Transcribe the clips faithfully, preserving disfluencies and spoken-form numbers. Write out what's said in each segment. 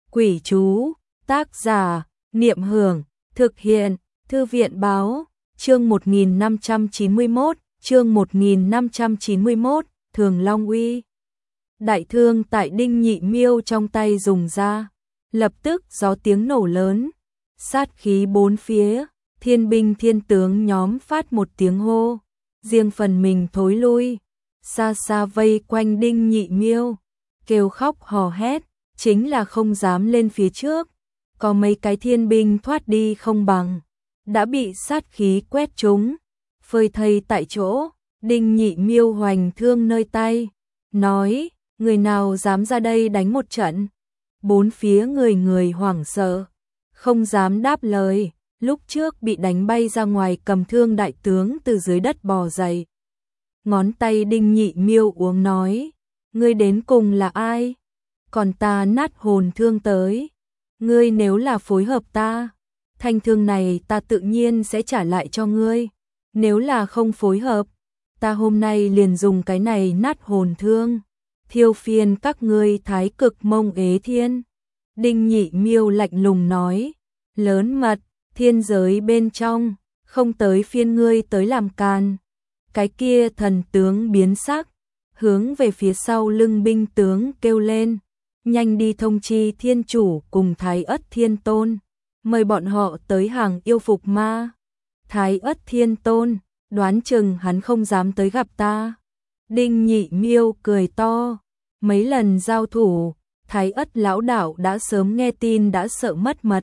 Quỷ chú, tác giả, Niệm Hưởng, thực hiện, Thư viện báo, chương một nghìn năm trăm chín mươi mốt, chương một nghìn năm trăm chín mươi mốt, Thường Long Uy. Đại thương tại Đinh Nhị Miêu trong tay dùng ra, lập tức gió tiếng nổ lớn, sát khí bốn phía, thiên binh thiên tướng nhóm phát một tiếng hô, riêng phần mình thối lui, xa xa vây quanh Đinh Nhị Miêu, kêu khóc hò hét, chính là không dám lên phía trước, có mấy cái thiên binh thoát đi không bằng, đã bị sát khí quét trúng, phơi thây tại chỗ. Đinh Nhị Miêu hoành thương nơi tay, nói, người nào dám ra đây đánh một trận. Bốn phía người người hoảng sợ, không dám đáp lời, lúc trước bị đánh bay ra ngoài cầm thương đại tướng từ dưới đất bò dậy. Ngón tay Đinh Nhị Miêu uống nói, ngươi đến cùng là ai? Còn ta nát hồn thương tới, ngươi nếu là phối hợp ta, thanh thương này ta tự nhiên sẽ trả lại cho ngươi, nếu là không phối hợp, ta hôm nay liền dùng cái này nát hồn thương, thiêu phiền các ngươi Thái Cực Mông Ế Thiên. Đinh Nhị Miêu lạnh lùng nói, lớn mật, thiên giới bên trong, không tới phiên ngươi tới làm càn. Cái kia thần tướng biến sắc, hướng về phía sau lưng binh tướng kêu lên, nhanh đi thông chi thiên chủ cùng Thái Ất Thiên Tôn, mời bọn họ tới hàng yêu phục ma. Thái Ất Thiên Tôn, đoán chừng hắn không dám tới gặp ta. Đinh Nhị Miêu cười to, mấy lần giao thủ, Thái Ất lão đạo đã sớm nghe tin đã sợ mất mật.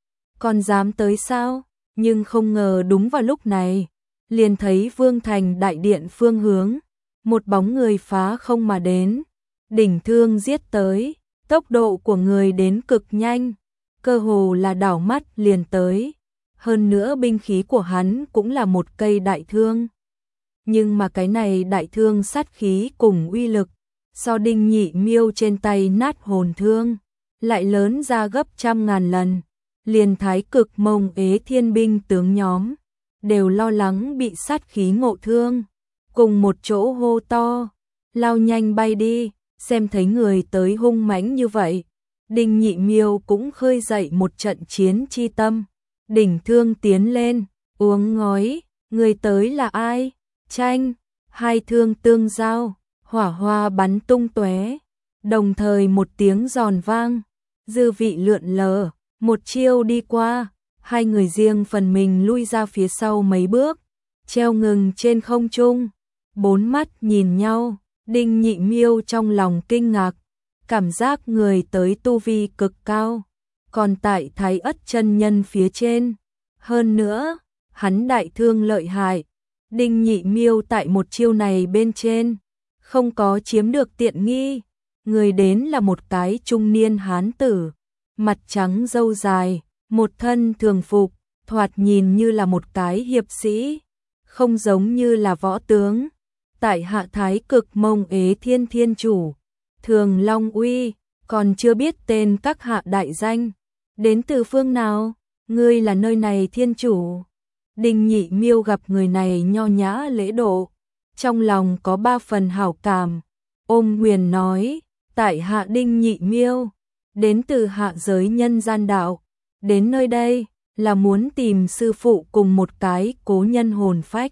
Còn dám tới sao? Nhưng không ngờ đúng vào lúc này, liền thấy Vương Thành đại điện phương hướng, một bóng người phá không mà đến, đỉnh thương giết tới, tốc độ của người đến cực nhanh, cơ hồ là đảo mắt liền tới. Hơn nữa binh khí của hắn cũng là một cây đại thương. Nhưng mà cái này đại thương sát khí cùng uy lực, so Đinh Nhị Miêu trên tay nát hồn thương, lại lớn ra gấp trăm ngàn lần. Liền Thái Cực Mông Ế Thiên binh tướng nhóm, đều lo lắng bị sát khí ngộ thương. Cùng một chỗ hô to, lao nhanh bay đi, xem thấy người tới hung mãnh như vậy. Đinh Nhị Miêu cũng khơi dậy một trận chiến chi tâm. Đỉnh thương tiến lên, uống ngói, người tới là ai? Tranh, hai thương tương giao, hỏa hoa bắn tung tóe, đồng thời một tiếng giòn vang, dư vị lượn lờ, một chiêu đi qua, hai người riêng phần mình lui ra phía sau mấy bước, treo ngừng trên không trung, bốn mắt nhìn nhau, Đinh Nhị Miêu trong lòng kinh ngạc, cảm giác người tới tu vi cực cao. Còn tại Thái Ất chân nhân phía trên, hơn nữa, hắn đại thương lợi hại, Đinh Nhị Miêu tại một chiêu này bên trên, không có chiếm được tiện nghi, người đến là một cái trung niên hán tử, mặt trắng râu dài, một thân thường phục, thoạt nhìn như là một cái hiệp sĩ, không giống như là võ tướng. Tại hạ Thái Cực Mông Ế Thiên Thiên Chủ, Thường Long Uy, còn chưa biết tên các hạ đại danh. Đến từ phương nào? Ngươi là nơi này thiên chủ. Đinh Nhị Miêu gặp người này nho nhã lễ độ, trong lòng có ba phần hảo cảm. Ôm huyền nói, tại hạ Đinh Nhị Miêu, đến từ hạ giới nhân gian đạo, đến nơi đây là muốn tìm sư phụ cùng một cái cố nhân hồn phách.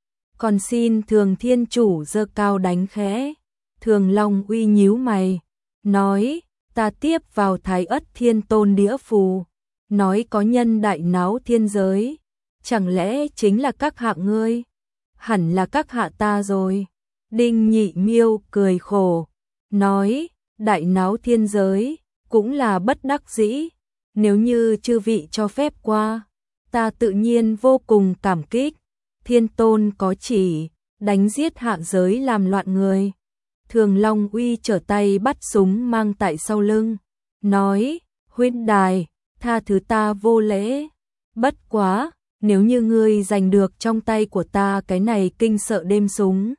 Còn xin Thường thiên chủ giơ cao đánh khẽ. Thường Long Uy nhíu mày, nói, ta tiếp vào Thái Ất Thiên Tôn đĩa phù, nói có nhân đại náo thiên giới, chẳng lẽ chính là các hạ ngươi? Hẳn là các hạ ta rồi. Đinh Nhị Miêu cười khổ, nói, đại náo thiên giới, cũng là bất đắc dĩ, nếu như chư vị cho phép qua, ta tự nhiên vô cùng cảm kích. Thiên Tôn có chỉ, đánh giết hạ giới làm loạn người. Thường Long Uy trở tay bắt súng mang tại sau lưng, nói, huynh đài, tha thứ ta vô lễ, bất quá, nếu như ngươi giành được trong tay của ta cái này kinh sợ đêm súng,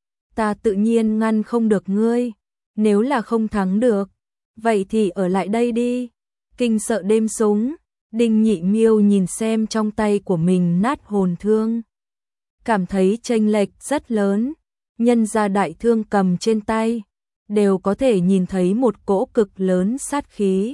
ta tự nhiên ngăn không được ngươi, nếu là không thắng được, vậy thì ở lại đây đi. Kinh sợ đêm súng, Đinh Nhị Miêu nhìn xem trong tay của mình nát hồn thương, cảm thấy chênh lệch rất lớn. Nhân ra đại thương cầm trên tay, đều có thể nhìn thấy một cỗ cực lớn sát khí.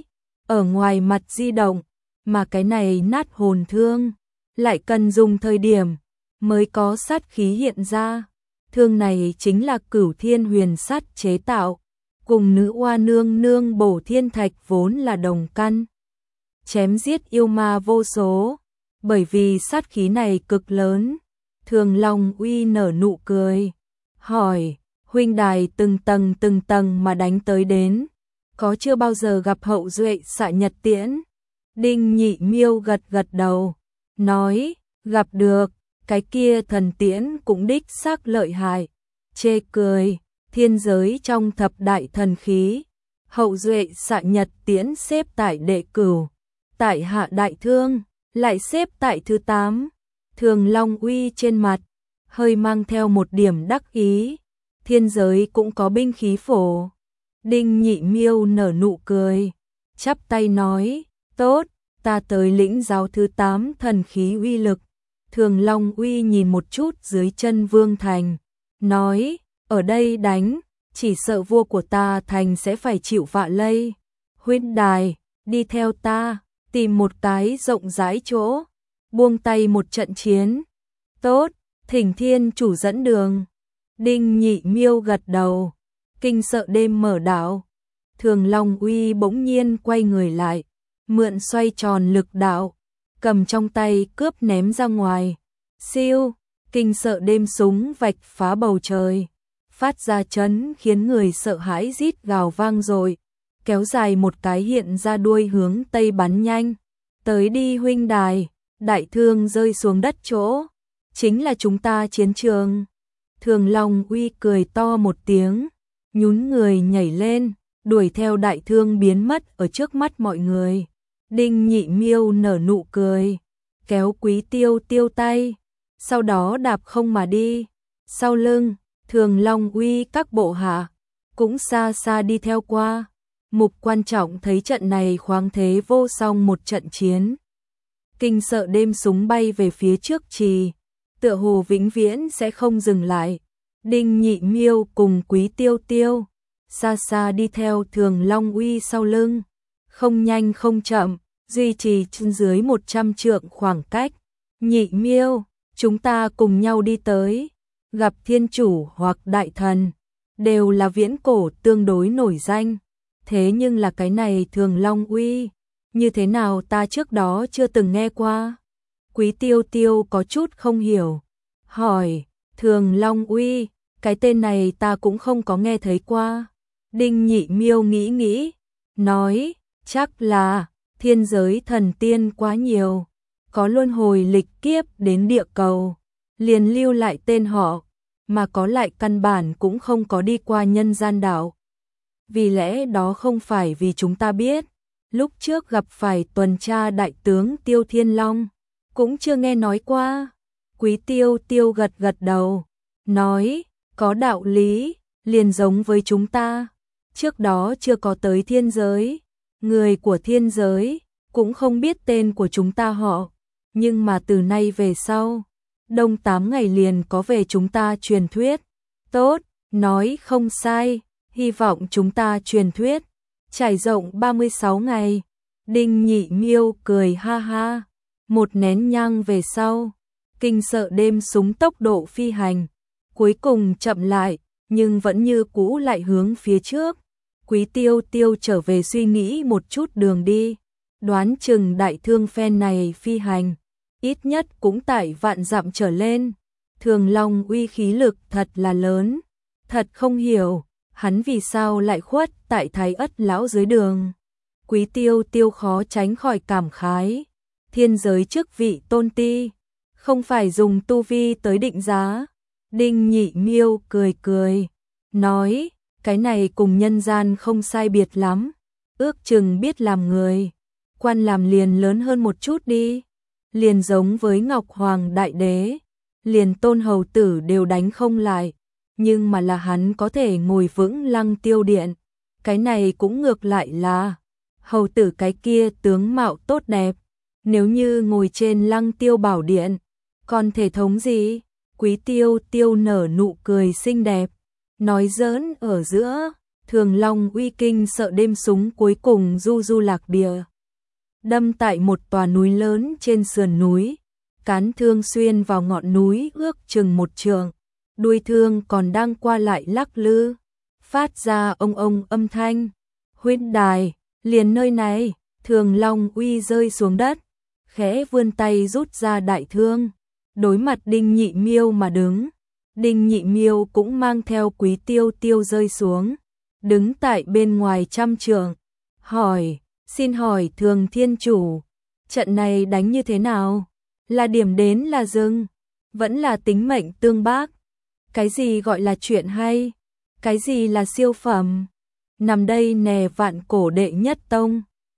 ở ngoài mặt di động, mà cái này nát hồn thương, lại cần dùng thời điểm mới có sát khí hiện ra. Thương này chính là Cửu Thiên Huyền Sắt chế tạo, cùng nữ oa nương nương bổ thiên thạch vốn là đồng căn. Chém giết yêu ma vô số, bởi vì sát khí này cực lớn. Thường Long Uy nở nụ cười, hỏi, huynh đài từng tầng từng tầng mà đánh tới đến, có chưa bao giờ gặp hậu duệ xạ nhật tiễn? Đinh Nhị Miêu gật gật đầu, nói, gặp được, cái kia thần tiễn cũng đích xác lợi hại. Chê cười, thiên giới trong thập đại thần khí, hậu duệ xạ nhật tiễn xếp tại đệ cửu, tại hạ đại thương, lại xếp tại thứ tám. Thường Long Uy trên mặt, hơi mang theo một điểm đắc ý, thiên giới cũng có binh khí phổ. Đinh Nhị Miêu nở nụ cười, chắp tay nói, tốt, ta tới lĩnh giáo thứ tám thần khí uy lực. Thường Long Uy nhìn một chút dưới chân Vương Thành, nói, ở đây đánh, chỉ sợ vua của ta thành sẽ phải chịu vạ lây. Huynh đài, đi theo ta, tìm một cái rộng rãi chỗ, buông tay một trận chiến. Tốt, thỉnh thiên chủ dẫn đường. Đinh Nhị Miêu gật đầu, kinh sợ đêm mở đạo. Thường Long Uy bỗng nhiên quay người lại, mượn xoay tròn lực đạo, cầm trong tay cướp ném ra ngoài. Siêu, kinh sợ đêm súng vạch phá bầu trời, phát ra chấn khiến người sợ hãi rít gào vang rồi, kéo dài một cái hiện ra đuôi hướng tây bắn nhanh. Tới đi huynh đài, đại thương rơi xuống đất chỗ, chính là chúng ta chiến trường. Thường Long Uy cười to một tiếng, nhún người nhảy lên, đuổi theo đại thương biến mất ở trước mắt mọi người. Đinh Nhị Miêu nở nụ cười, kéo Quý Tiêu Tiêu tay, sau đó đạp không mà đi. Sau lưng, Thường Long Uy các bộ hạ cũng xa xa đi theo qua. Mục Quan Trọng thấy trận này khoáng thế vô song một trận chiến, kinh sợ đêm súng bay về phía trước trì, tựa hồ vĩnh viễn sẽ không dừng lại. Đinh Nhị Miêu cùng Quý Tiêu Tiêu xa xa đi theo Thường Long Uy sau lưng, không nhanh không chậm, duy trì trên dưới một trăm trượng khoảng cách. Nhị Miêu, chúng ta cùng nhau đi tới, gặp thiên chủ hoặc đại thần, đều là viễn cổ tương đối nổi danh. Thế nhưng là cái này Thường Long Uy, như thế nào ta trước đó chưa từng nghe qua. Quý Tiêu Tiêu có chút không hiểu, hỏi, Thường Long Uy, cái tên này ta cũng không có nghe thấy qua. Đinh Nhị Miêu nghĩ nghĩ, nói, chắc là thiên giới thần tiên quá nhiều, có luân hồi lịch kiếp đến địa cầu, liền lưu lại tên họ, mà có lại căn bản cũng không có đi qua nhân gian đảo. Vì lẽ đó không phải vì chúng ta biết, lúc trước gặp phải tuần tra đại tướng Tiêu Thiên Long, cũng chưa nghe nói qua. Quý Tiêu Tiêu gật gật đầu, nói, có đạo lý, liền giống với chúng ta, trước đó chưa có tới thiên giới, người của thiên giới cũng không biết tên của chúng ta họ, nhưng mà từ nay về sau, đông tám ngày liền có về chúng ta truyền thuyết. Tốt, nói không sai, hy vọng chúng ta truyền thuyết trải rộng ba mươi sáu ngày. Đinh Nhị Miêu cười ha ha, một nén nhang về sau, kinh sợ đêm súng tốc độ phi hành, cuối cùng chậm lại, nhưng vẫn như cũ lại hướng phía trước. Quý Tiêu Tiêu trở về suy nghĩ một chút đường đi, đoán chừng đại thương phen này phi hành, ít nhất cũng tại vạn dặm trở lên. Thường Long Uy khí lực thật là lớn, thật không hiểu, hắn vì sao lại khuất tại Thái Ất lão dưới đường. Quý Tiêu Tiêu khó tránh khỏi cảm khái, thiên giới chức vị tôn ti, không phải dùng tu vi tới định giá. Đinh Nhị Miêu cười cười, nói, cái này cùng nhân gian không sai biệt lắm, ước chừng biết làm người, quan làm liền lớn hơn một chút đi, liền giống với Ngọc Hoàng Đại Đế, liền Tôn Hầu Tử đều đánh không lại, nhưng mà là hắn có thể ngồi vững Lăng Tiêu Điện, cái này cũng ngược lại là, Hầu Tử cái kia tướng mạo tốt đẹp, nếu như ngồi trên Lăng Tiêu Bảo Điện, còn thể thống gì? Quý Tiêu Tiêu nở nụ cười xinh đẹp, nói giỡn ở giữa, Thường Long Uy kinh sợ đêm súng cuối cùng du du lạc địa. Đâm tại một tòa núi lớn trên sườn núi, cán thương xuyên vào ngọn núi ước chừng một trượng, đuôi thương còn đang qua lại lắc lư, phát ra ông ông âm thanh. Huyết đài, liền nơi này, Thường Long Uy rơi xuống đất, khẽ vươn tay rút ra đại thương, đối mặt Đinh Nhị Miêu mà đứng. Đinh Nhị Miêu cũng mang theo Quý Tiêu Tiêu rơi xuống, đứng tại bên ngoài trăm trượng, hỏi, xin hỏi Thường Thiên Chủ, trận này đánh như thế nào? Là điểm đến là dừng, vẫn là tính mệnh tương bác? Cái gì gọi là chuyện hay? Cái gì là siêu phẩm? Nằm đây nè vạn cổ đệ nhất tông.